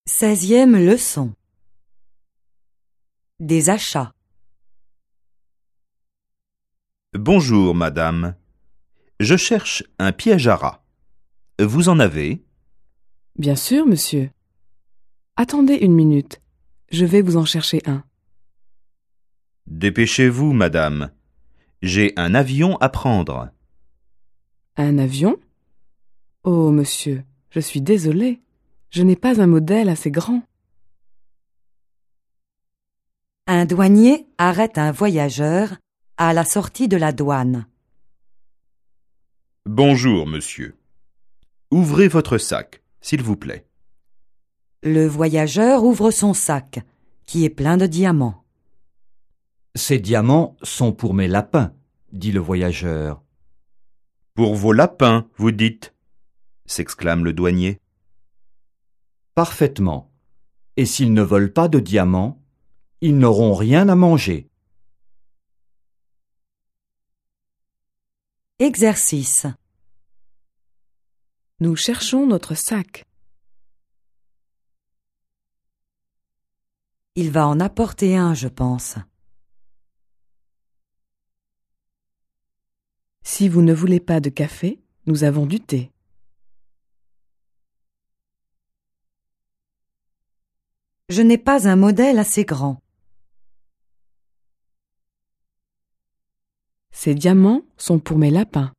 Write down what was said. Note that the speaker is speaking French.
16e leçon. Des achats. Bonjour, madame. Je cherche un piège à rats. Vous en avez? Bien sûr, monsieur. Attendez une minute. Je vais vous en chercher un. Dépêchez-vous, madame. J'ai un avion à prendre. Un avion? Oh, monsieur, je suis désolée. Je n'ai pas un modèle assez grand. Un douanier arrête un voyageur à la sortie de la douane. Bonjour, monsieur. Ouvrez votre sac, s'il vous plaît. Le voyageur ouvre son sac, qui est plein de diamants. Ces diamants sont pour mes lapins, dit le voyageur. Pour vos lapins, vous dites? S'exclame le douanier. Parfaitement. Et s'ils ne volent pas de diamants, ils n'auront rien à manger. Exercice. Nous cherchons notre sac. Il va en apporter un, je pense. Si vous ne voulez pas de café, nous avons du thé. Je n'ai pas un modèle assez grand. Ces diamants sont pour mes lapins.